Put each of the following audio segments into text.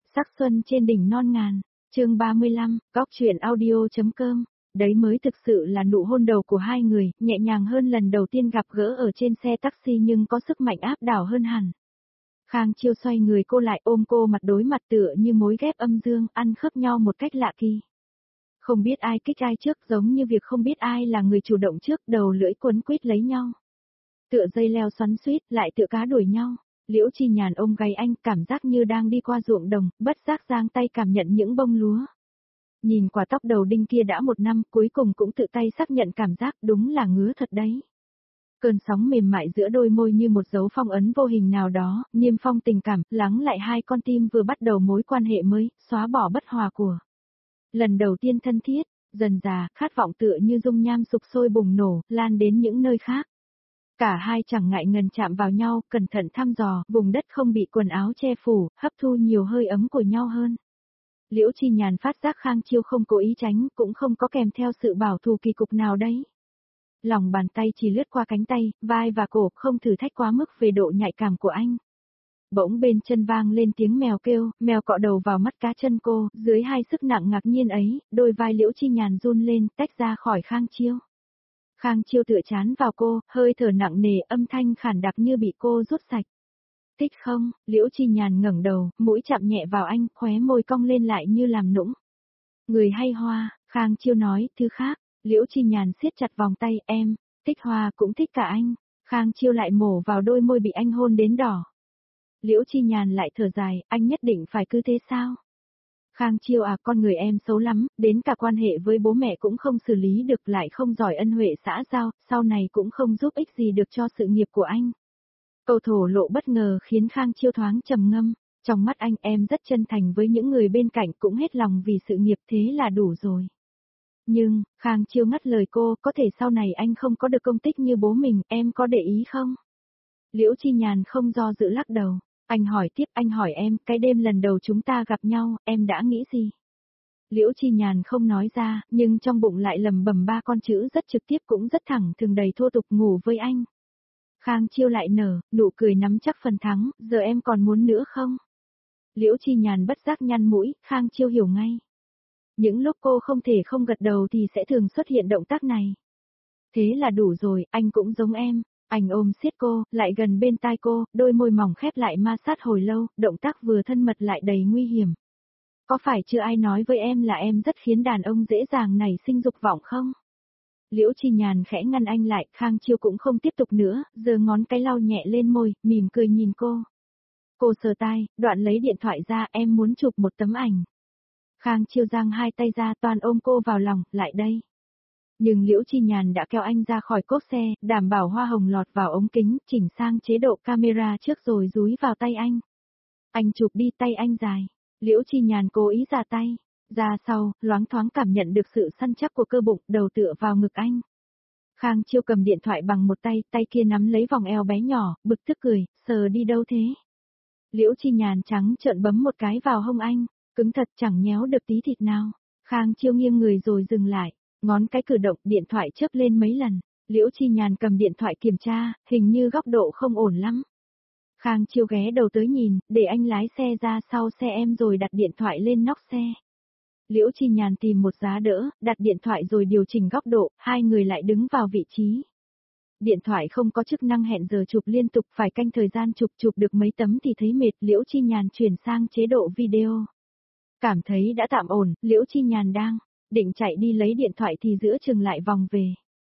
Sắc xuân trên đỉnh non ngàn, chương 35, góc truyện audio.com. Đấy mới thực sự là nụ hôn đầu của hai người, nhẹ nhàng hơn lần đầu tiên gặp gỡ ở trên xe taxi nhưng có sức mạnh áp đảo hơn hẳn. Khang Chiêu xoay người cô lại ôm cô mặt đối mặt tựa như mối ghép âm dương, ăn khớp nhau một cách lạ kỳ. Không biết ai kích ai trước, giống như việc không biết ai là người chủ động trước, đầu lưỡi quấn quýt lấy nhau. Tựa dây leo xoắn xuýt, lại tựa cá đuổi nhau. Liễu Chi Nhàn ôm gáy anh, cảm giác như đang đi qua ruộng đồng, bất giác giang tay cảm nhận những bông lúa. Nhìn quả tóc đầu đinh kia đã 1 năm, cuối cùng cũng tự tay xác nhận cảm giác, đúng là ngứa thật đấy. Cơn sóng mềm mại giữa đôi môi như một dấu phong ấn vô hình nào đó, niêm phong tình cảm, lắng lại hai con tim vừa bắt đầu mối quan hệ mới, xóa bỏ bất hòa của lần đầu tiên thân thiết, dần dà, khát vọng tựa như dung nham sục sôi bùng nổ, lan đến những nơi khác. Cả hai chẳng ngại ngần chạm vào nhau, cẩn thận thăm dò, vùng đất không bị quần áo che phủ, hấp thu nhiều hơi ấm của nhau hơn. Liễu Chi Nhàn phát giác Khang Chiêu không cố ý tránh, cũng không có kèm theo sự bảo thủ kỳ cục nào đấy. Lòng bàn tay chỉ lướt qua cánh tay, vai và cổ, không thử thách quá mức về độ nhạy cảm của anh. Bỗng bên chân vang lên tiếng mèo kêu, mèo cọ đầu vào mắt cá chân cô, dưới hai sức nặng ngạc nhiên ấy, đôi vai Liễu Chi Nhàn run lên, tách ra khỏi Khang Chiêu. Khang Chiêu tựa chán vào cô, hơi thở nặng nề, âm thanh khản đặc như bị cô rút sạch. Thích không? Liễu Chi Nhàn ngẩng đầu, mũi chạm nhẹ vào anh, khóe môi cong lên lại như làm nũng. Người hay hoa, Khang Chiêu nói, thứ khác. Liễu Chi Nhàn siết chặt vòng tay, em, thích hoa cũng thích cả anh. Khang Chiêu lại mổ vào đôi môi bị anh hôn đến đỏ. Liễu Chi Nhàn lại thở dài, anh nhất định phải cứ thế sao? Khang Chiêu à, con người em xấu lắm, đến cả quan hệ với bố mẹ cũng không xử lý được, lại không giỏi ân huệ xã giao, sau này cũng không giúp ích gì được cho sự nghiệp của anh. Câu thổ lộ bất ngờ khiến Khang Chiêu thoáng trầm ngâm, trong mắt anh em rất chân thành với những người bên cạnh, cũng hết lòng vì sự nghiệp, thế là đủ rồi. Nhưng, Khang Chiêu ngắt lời cô, có thể sau này anh không có được công tích như bố mình, em có để ý không? Liễu Chi Nhàn không do dự lắc đầu. Anh hỏi tiếp, anh hỏi em, cái đêm lần đầu chúng ta gặp nhau, em đã nghĩ gì? Liễu Chi Nhàn không nói ra, nhưng trong bụng lại lầm bầm 3 con chữ rất trực tiếp cũng rất thẳng thường đầy thô tục, ngủ với anh. Khang Chiêu lại nở, nụ cười nắm chắc phần thắng, giờ em còn muốn nữa không? Liễu Chi Nhàn bất giác nhăn mũi, Khang Chiêu hiểu ngay. Những lúc cô không thể không gật đầu thì sẽ thường xuất hiện động tác này. Thế là đủ rồi, anh cũng giống em. Anh ôm siết cô, lại gần bên tai cô, đôi môi mỏng khép lại ma sát hồi lâu, động tác vừa thân mật lại đầy nguy hiểm. Có phải chưa ai nói với em là em rất khiến đàn ông dễ dàng nảy sinh dục vọng không? Liễu Chi Nhàn khẽ ngăn anh lại, Khang Chiêu cũng không tiếp tục nữa, giơ ngón cái lau nhẹ lên môi, mỉm cười nhìn cô. Cô sờ tai, đoạn lấy điện thoại ra, em muốn chụp một tấm ảnh. Khang Chiêu giang hai tay ra, toàn ôm cô vào lòng, lại đây. Nhưng Liễu Chi Nhàn đã kéo anh ra khỏi cốp xe, đảm bảo hoa hồng lọt vào ống kính, chỉnh sang chế độ camera trước rồi dúi vào tay anh. Anh chụp đi, tay anh dài. Liễu Chi Nhàn cố ý già tay. Ra sau, loáng thoáng cảm nhận được sự săn chắc của cơ bụng, đầu tựa vào ngực anh. Khang Chiêu cầm điện thoại bằng một tay, tay kia nắm lấy vòng eo bé nhỏ, bực tức cười, sờ đi đâu thế? Liễu Chi Nhàn trắng trợn bấm một cái vào hông anh, cứng thật chẳng nhéo được tí thịt nào. Khang Chiêu nghiêng người rồi dừng lại. Ngón cái cử động, điện thoại chớp lên mấy lần. Liễu Chi Nhàn cầm điện thoại kiểm tra, hình như góc độ không ổn lắm. Khang Chiêu ghé đầu tới nhìn, để anh lái xe ra sau xe em rồi đặt điện thoại lên nóc xe. Liễu Chi Nhàn tìm một giá đỡ, đặt điện thoại rồi điều chỉnh góc độ, hai người lại đứng vào vị trí. Điện thoại không có chức năng hẹn giờ chụp liên tục, phải canh thời gian chụp được mấy tấm thì thấy mệt. Liễu Chi Nhàn chuyển sang chế độ video. Cảm thấy đã tạm ổn, Liễu Chi Nhàn đang định chạy đi lấy điện thoại thì giữa chừng lại vòng về.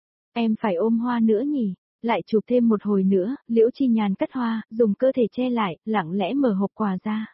Em phải ôm hoa nữa nhỉ? Lại chụp thêm một hồi nữa, Liễu Chi Nhàn cất hoa, dùng cơ thể che lại, lặng lẽ mở hộp quà ra.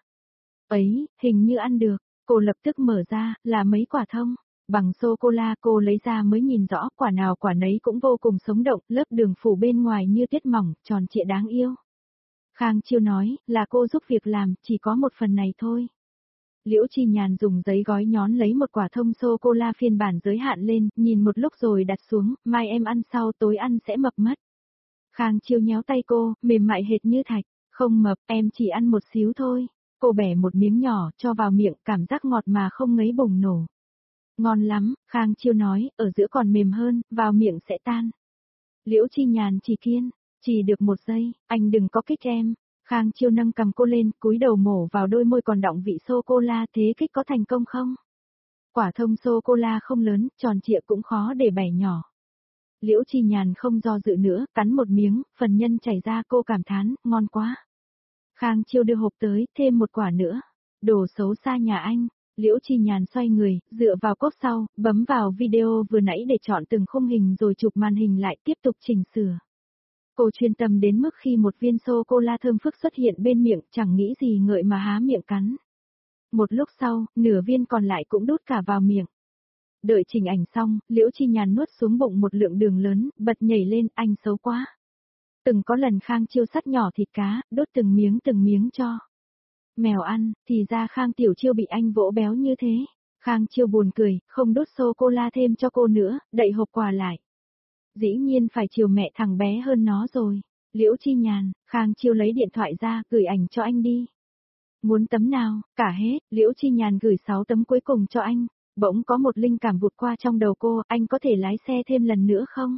Ấy, hình như ăn được, cô lập tức mở ra, là mấy quả thông. Bằng sô-cô-la cô lấy ra mới nhìn rõ, quả nào quả nấy cũng vô cùng sống động, lớp đường phủ bên ngoài như tuyết mỏng, tròn trịa đáng yêu. Khang Chiêu nói, là cô giúp việc làm, chỉ có một phần này thôi. Liễu Chi Nhàn dùng giấy gói nhón lấy một quả thông sô-cô-la phiên bản giới hạn lên, nhìn một lúc rồi đặt xuống, mai em ăn sau, tối ăn sẽ mập mất. Khang Chiêu nhéo tay cô, mềm mại hệt như thạch, không mập, em chỉ ăn một xíu thôi. Cô bẻ một miếng nhỏ, cho vào miệng, cảm giác ngọt mà không ngấy bùng nổ. Ngon lắm, Khang Chiêu nói, ở giữa còn mềm hơn, vào miệng sẽ tan. Liễu Chi Nhàn chỉ được 1 giây, anh đừng có kích em. Khang Chiêu nâng cầm cô lên, cúi đầu mổ vào đôi môi còn đọng vị sô-cô-la, thế kích có thành công không? Quả thông sô-cô-la không lớn, tròn trịa cũng khó để bẻ nhỏ. Liễu Chi Nhàn không do dự nữa, cắn một miếng, phần nhân chảy ra, cô cảm thán, ngon quá. Khang Chiêu đưa hộp tới, thêm một quả nữa. Đồ xấu xa nhà anh. Liễu Chi Nhàn xoay người, dựa vào cốp sau, bấm vào video vừa nãy để chọn từng khung hình rồi chụp màn hình lại tiếp tục chỉnh sửa. Cô chuyên tâm đến mức khi một viên sô-cô-la thơm phức xuất hiện bên miệng, chẳng nghĩ gì ngợi mà há miệng cắn. Một lúc sau, nửa viên còn lại cũng đút cả vào miệng. Đợi chỉnh ảnh xong, Liễu Chi Nhàn nuốt xuống bụng một lượng đường lớn, bật nhảy lên, anh xấu quá. Từng có lần Khang Chiêu sắt nhỏ thịt cá, đốt từng miếng cho mèo ăn, thì ra Khang Tiểu Chiêu bị anh vỗ béo như thế. Khang Chiêu buồn cười, không đốt sô-cô-la thêm cho cô nữa, đậy hộp quà lại. Dĩ nhiên phải chiều mẹ thằng bé hơn nó rồi. Liễu Chi Nhàn, Khang Chiêu lấy điện thoại ra, gửi ảnh cho anh đi. Muốn tấm nào, cả hết, Liễu Chi Nhàn gửi 6 tấm cuối cùng cho anh. Bỗng có một linh cảm vụt qua trong đầu cô, anh có thể lái xe thêm lần nữa không?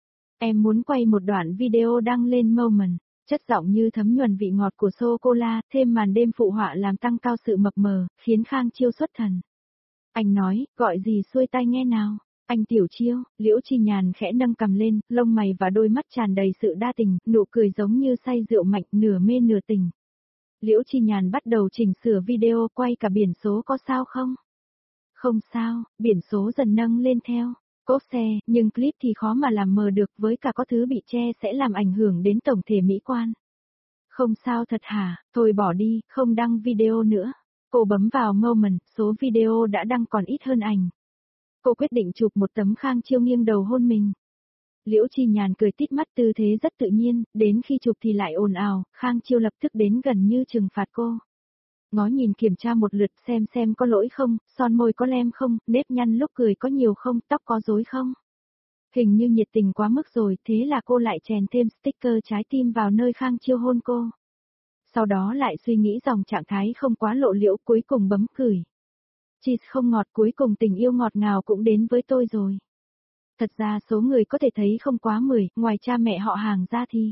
Em muốn quay một đoạn video đăng lên Moment. Chất giọng như thấm nhuần vị ngọt của sô-cô-la, thêm màn đêm phụ họa làm tăng cao sự mập mờ, khiến Khang Chiêu xuất thần. Anh nói, gọi gì xuôi tai nghe nào? Anh Tiểu Chiêu, Liễu Chi Nhàn khẽ nâng cầm lên, lông mày và đôi mắt tràn đầy sự đa tình, nụ cười giống như say rượu mạnh, nửa mê nửa tình. Liễu Chi Nhàn bắt đầu chỉnh sửa video, quay cả biển số có sao không? Không sao, biển số dần nâng lên theo cốp xe, nhưng clip thì khó mà làm mờ được, với cả có thứ bị che sẽ làm ảnh hưởng đến tổng thể mỹ quan. Không sao thật hả, thôi bỏ đi, không đăng video nữa. Cô bấm vào Moment, số video đã đăng còn ít hơn ảnh. Cô quyết định chụp một tấm Khang Chiêu nghiêng đầu hôn mình. Liễu Chi Nhàn cười tít mắt, tư thế rất tự nhiên, đến khi chụp thì lại ồn ào, Khang Chiêu lập tức đến gần như trừng phạt cô. Ngó nhìn kiểm tra một lượt xem có lỗi không, son môi có lem không, nếp nhăn lúc cười có nhiều không, tóc có rối không. Hình như nhiệt tình quá mức rồi, thế là cô lại chèn thêm sticker trái tim vào nơi Khang Chiêu hôn cô. Sau đó lại suy nghĩ dòng trạng thái không quá lộ liễu, cuối cùng bấm gửi. Cheese không ngọt, cuối cùng tình yêu ngọt ngào cũng đến với tôi rồi. Thật ra số người có thể thấy không quá 10, ngoài cha mẹ họ hàng ra thì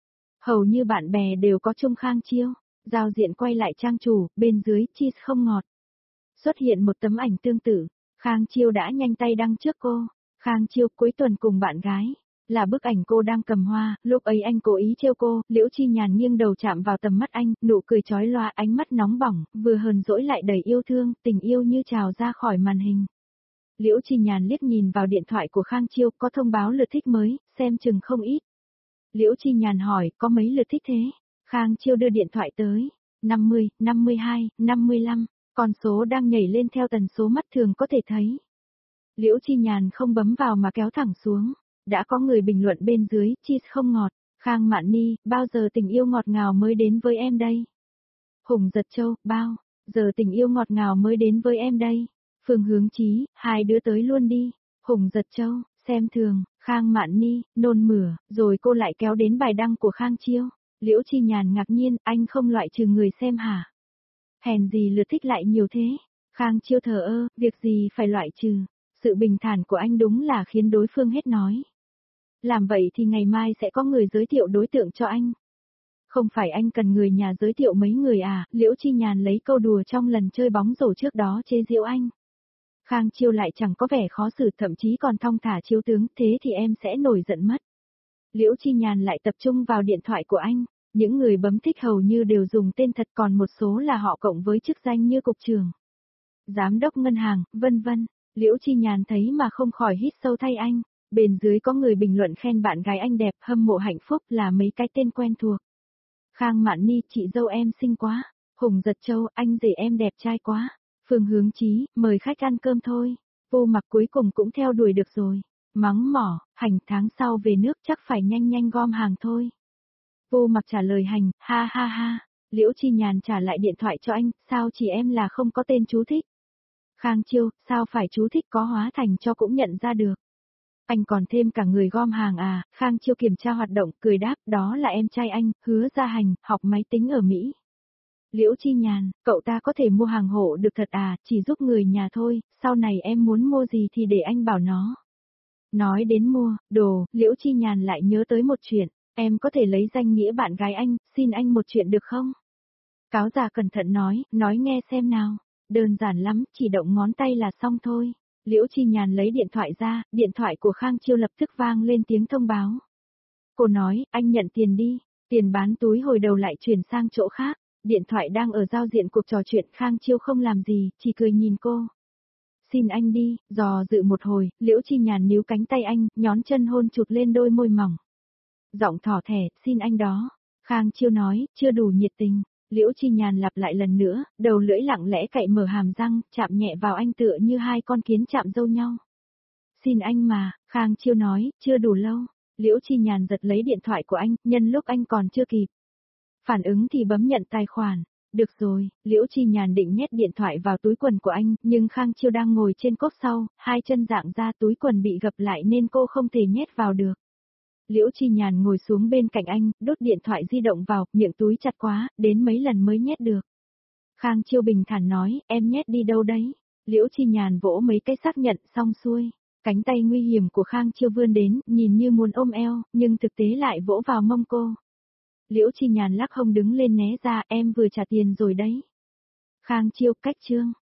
hầu như bạn bè đều có chung Khang Chiêu. Giao diện quay lại trang chủ, bên dưới cheese không ngọt. Xuất hiện một tấm ảnh tương tự, Khang Chiêu đã nhanh tay đăng trước cô. Khang Chiêu cuối tuần cùng bạn gái. Là bức ảnh cô đang cầm hoa, lúc ấy anh cố ý trêu cô, Liễu Chi Nhàn nghiêng đầu chạm vào tầm mắt anh, nụ cười chói loa, ánh mắt nóng bỏng, vừa hờn dỗi lại đầy yêu thương, tình yêu như trào ra khỏi màn hình. Liễu Chi Nhàn liếc nhìn vào điện thoại của Khang Chiêu, có thông báo lượt thích mới, xem chừng không ít. Liễu Chi Nhàn hỏi, có mấy lượt thích thế? Khang Chiêu đưa điện thoại tới. 50, 52, 55, con số đang nhảy lên theo tần số mắt thường có thể thấy. Liễu Chi Nhàn không bấm vào mà kéo thẳng xuống. Đã có người bình luận bên dưới, cheese không ngọt. Khang Mạn Ni, bao giờ tình yêu ngọt ngào mới đến với em đây? Hùng Giật Châu, bao giờ tình yêu ngọt ngào mới đến với em đây? Phương Hướng Chí, hai đứa tới luôn đi. Hùng Giật Châu, xem thường, Khang Mạn Ni, nôn mửa, rồi cô lại kéo đến bài đăng của Khang Chiêu. Liễu Chi Nhàn ngạc nhiên, anh không loại trừ người xem hả? Hèn gì lượt thích lại nhiều thế? Khang Chiêu thờ ơ, việc gì phải loại trừ? Sự bình thản của anh đúng là khiến đối phương hết nói. Làm vậy thì ngày mai sẽ có người giới thiệu đối tượng cho anh. Không phải anh cần người nhà giới thiệu mấy người à? Liễu Chi Nhàn lấy câu đùa trong lần chơi bóng rổ trước đó chế giễu anh. Khang Chiêu lại chẳng có vẻ khó xử, thậm chí còn thong thả chiếu tướng, thế thì em sẽ nổi giận mất. Liễu Chi Nhàn lại tập trung vào điện thoại của anh. Những người bấm thích hầu như đều dùng tên thật, còn một số là họ cộng với chức danh như cục trưởng, giám đốc ngân hàng, vân vân. Liễu Chi Nhàn thấy mà không khỏi hít sâu thay anh. Bên dưới có người bình luận khen bạn gái anh đẹp, hâm mộ hạnh phúc, là mấy cái tên quen thuộc. Khang Mạn Ni, chị dâu em xinh quá. Hùng Giật Châu, anh rể em đẹp trai quá. Phương Hướng Chí, mời khách ăn cơm thôi. Vô Mặc cuối cùng cũng theo đuổi được rồi. Mắng mỏ, Hành tháng sau về nước chắc phải nhanh nhanh gom hàng thôi. Vô Mặc trả lời Hành, ha ha ha. Liễu Chi Nhàn trả lại điện thoại cho anh, sao chị em là không có tên chú thích? Khang Chiêu, sao phải chú thích, có hóa thành cho cũng nhận ra được. Anh còn thêm cả người gom hàng à? Khang Chiêu kiểm tra hoạt động, cười đáp, đó là em trai anh, Hứa Gia Hành, học máy tính ở Mỹ. Liễu Chi Nhàn, cậu ta có thể mua hàng hộ được thật à, chỉ giúp người nhà thôi, sau này em muốn mua gì thì để anh bảo nó. Nói đến mua, đồ, Liễu Chi Nhàn lại nhớ tới một chuyện. Em có thể lấy danh nghĩa bạn gái anh, xin anh một chuyện được không? Cáo già cẩn thận nói nghe xem nào. Đơn giản lắm, chỉ động ngón tay là xong thôi. Liễu Chi Nhàn lấy điện thoại ra, điện thoại của Khang Chiêu lập tức vang lên tiếng thông báo. Cô nói, anh nhận tiền đi, tiền bán túi hồi đầu lại chuyển sang chỗ khác. Điện thoại đang ở giao diện cuộc trò chuyện, Khang Chiêu không làm gì, chỉ cười nhìn cô. Xin anh đi, dò dự một hồi, Liễu Chi Nhàn níu cánh tay anh, nhón chân hôn chụt lên đôi môi mỏng. Giọng thỏ thẻ, xin anh đó. Khang Chiêu nói, chưa đủ nhiệt tình. Liễu Chi Nhàn lặp lại lần nữa, đầu lưỡi lặng lẽ cậy mở hàm răng, chạm nhẹ vào anh tựa như hai con kiến chạm dâu nhau. Xin anh mà, Khang Chiêu nói, chưa đủ lâu. Liễu Chi Nhàn giật lấy điện thoại của anh, nhân lúc anh còn chưa kịp phản ứng thì bấm nhận tài khoản. Được rồi, Liễu Chi Nhàn định nhét điện thoại vào túi quần của anh, nhưng Khang Chiêu đang ngồi trên cốp sau, hai chân dạng ra túi quần bị gập lại nên cô không thể nhét vào được. Liễu Chi Nhàn ngồi xuống bên cạnh anh, đốt điện thoại di động vào, miệng túi chặt quá, đến mấy lần mới nhét được. Khang Chiêu bình thản nói, em nhét đi đâu đấy? Liễu Chi Nhàn vỗ mấy cái xác nhận, xong xuôi. Cánh tay nguy hiểm của Khang Chiêu vươn đến, nhìn như muốn ôm eo, nhưng thực tế lại vỗ vào mông cô. Liễu Chi Nhàn lắc hông đứng lên né ra, em vừa trả tiền rồi đấy. Khang Chiêu, cách chương.